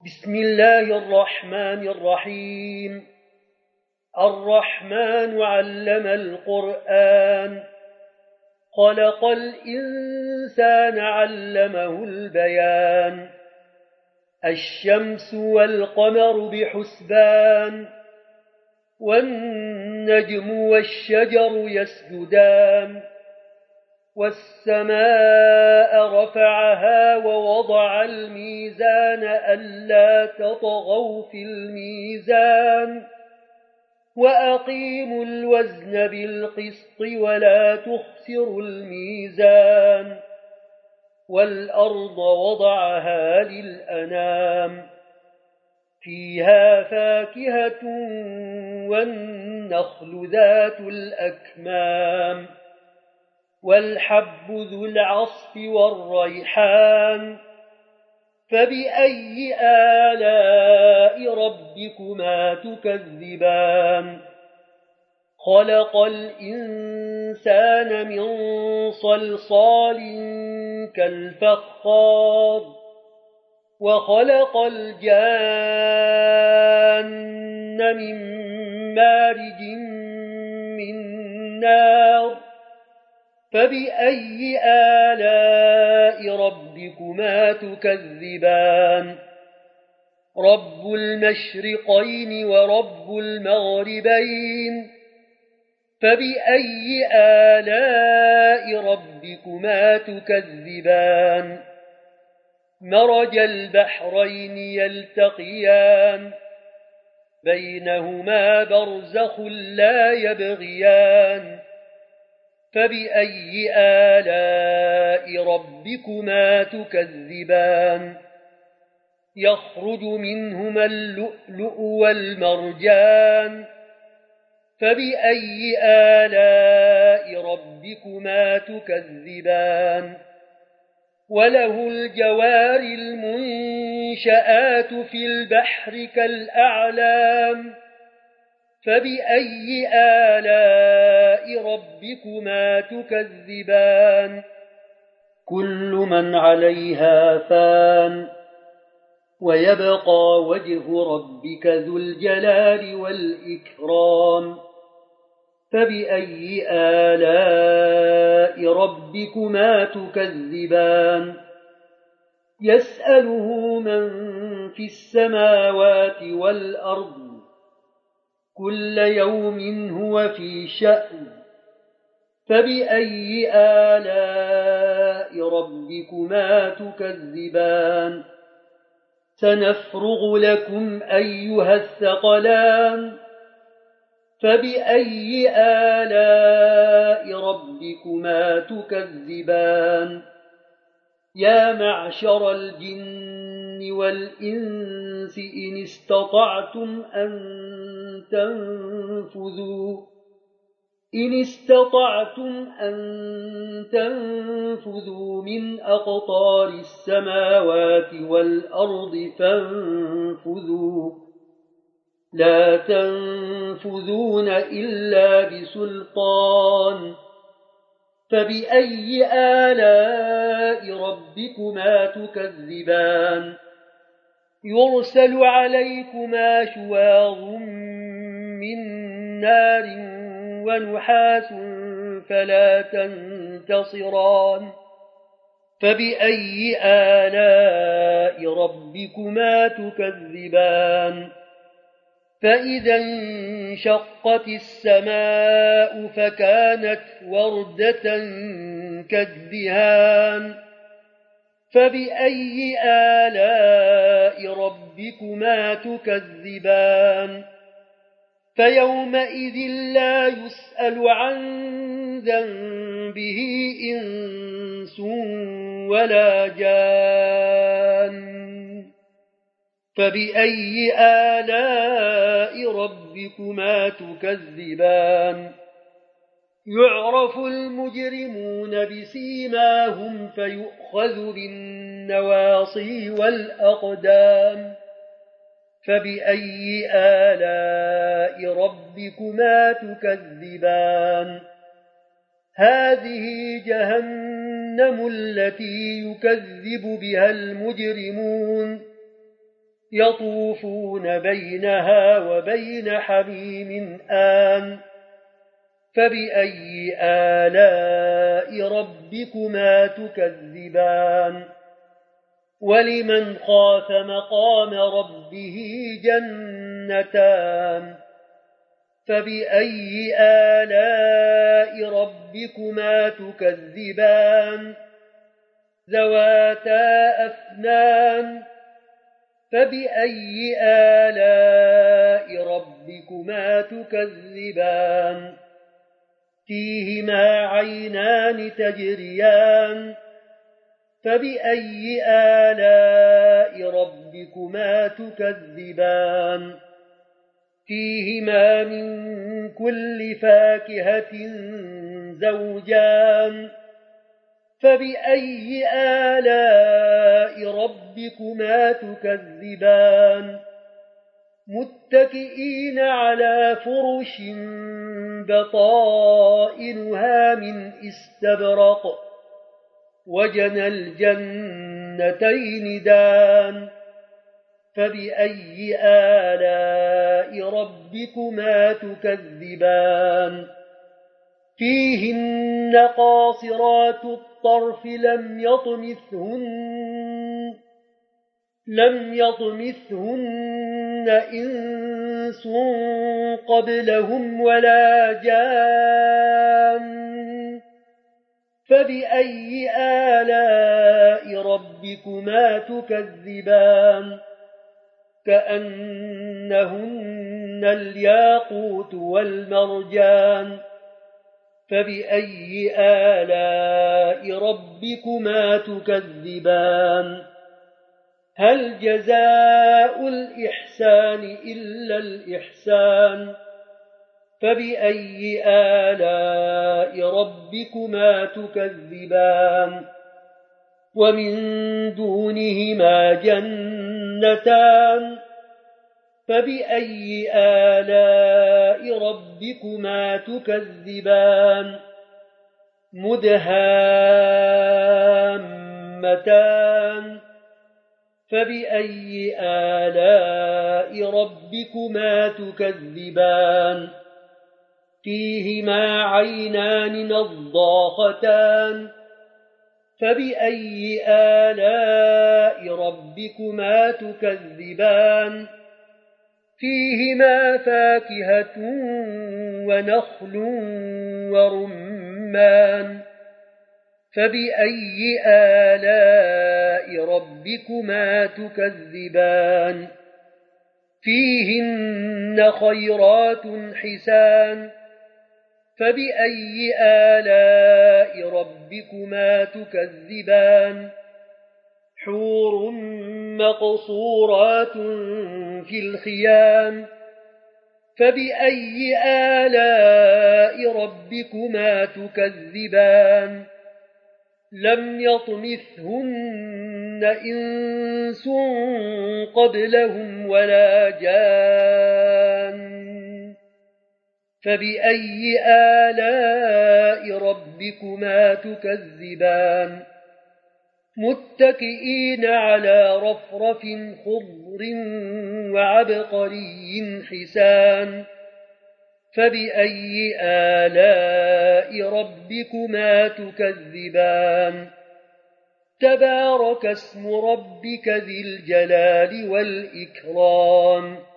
بسم الله الرحمن الرحيم. الرحمن علم القرآن، خلق الإنسان علمه البيان. الشمس والقمر بحسبان، والنجم والشجر يسجدان. والسماء رفعها ووضع الميزان ألا تطغوا في الميزان، وأقيموا الوزن بالقسط ولا تخسروا الميزان. والأرض وضعها للأنام، فيها فاكهة والنخل ذات الأكمام، والحب ذو العصف والريحان. فبأي آلاء ربكما تكذبان؟ خلق الإنسان من صلصال كالفخار، وخلق الجان من مارج من نار. فبأي آلاء ربكما تكذبان؟ رب المشرقين ورب المغربين. فبأي آلاء ربكما تكذبان؟ مرج البحرين يلتقيان، بينهما برزخ لا يبغيان. فبأي آلاء ربكما تكذبان؟ يخرج منهما اللؤلؤ والمرجان. فبأي آلاء ربكما تكذبان؟ وله الجوار المنشآت في البحر كالأعلام. فبأي آلاء ربكما تكذبان؟ كل من عليها فان، ويبقى وجه ربك ذو الجلال والإكرام. فبأي آلاء ربكما تكذبان؟ يسأله من في السماوات والأرض، كل يوم هو في شأن. فبأي آلاء ربكما تكذبان؟ سنفرغ لكم أيها الثقلان. فبأي آلاء ربكما تكذبان؟ يا معشر الجن والإنس إن استطعتم أن تنفذوا من أقطار السماوات والأرض فانفذوا، لا تنفذون إلا بسلطان. فبأي آلاء ربكما تكذبان؟ يرسل عليكما شواظ من نار ونحاس فلا تنتصران. فبأي آلاء ربكما تكذبان؟ فإذا انشقت السماء فكانت وردة كالدهان. فبأي آلاء ربكما تكذبان؟ فيومئذ لا يسأل عن ذنبه إنس ولا جان. فبأي آلاء ربكما تكذبان؟ يعرف المجرمون بسيماهم فيؤخذ بالنواصي والأقدام. فبأي آلاء ربكما تكذبان؟ هذه جهنم التي يكذب بها المجرمون، يطوفون بينها وبين حميم آن فبأي آلاء ربكما تكذبان ولمن خاف مقام ربه جنتان فبأي آلاء ربكما تكذبان ذواتا أفنان فبأي آلاء ربكما تكذبان فيهما عينان تجريان فبأي آلاء ربكما تكذبان فيهما من كل فاكهة زوجان فبأي آلاء ربكما تكذبان متكئين على فرش بطائنها من استبرق وجنى الجنتين دان فبأي آلاء ربكما تكذبان فيهن قاصرات الطرف لم يطمثهن إنس قبلهم ولا جان فبأي آلاء ربكما تكذبان كأنهن الياقوت والمرجان فبأي آلاء ربكما تكذبان هل جزاء الإحسان إلا الإحسان فبأي آلاء ربكما تكذبان ومن دونهما جنتان فبأي آلاء ربكما تكذبان مدهامتان فبأي آلاء ربكما تكذبان فيهما عينان نضاختان فبأي آلاء ربكما تكذبان فيهما فاكهة ونخل ورمان فبأي آلاء ربكما تكذبان فيهن خيرات حسان فبأي آلاء ربكما تكذبان حور مقصورات في الخيام فبأي آلاء ربكما تكذبان لم يطمثهن إنس قبلهم ولا جان فبأي آلاء ربكما تكذبان متكئين على رفرف خضر وعبقري حسان فبأي آلاء ربكما تكذبان تبارك اسم ربك ذي الجلال والإكرام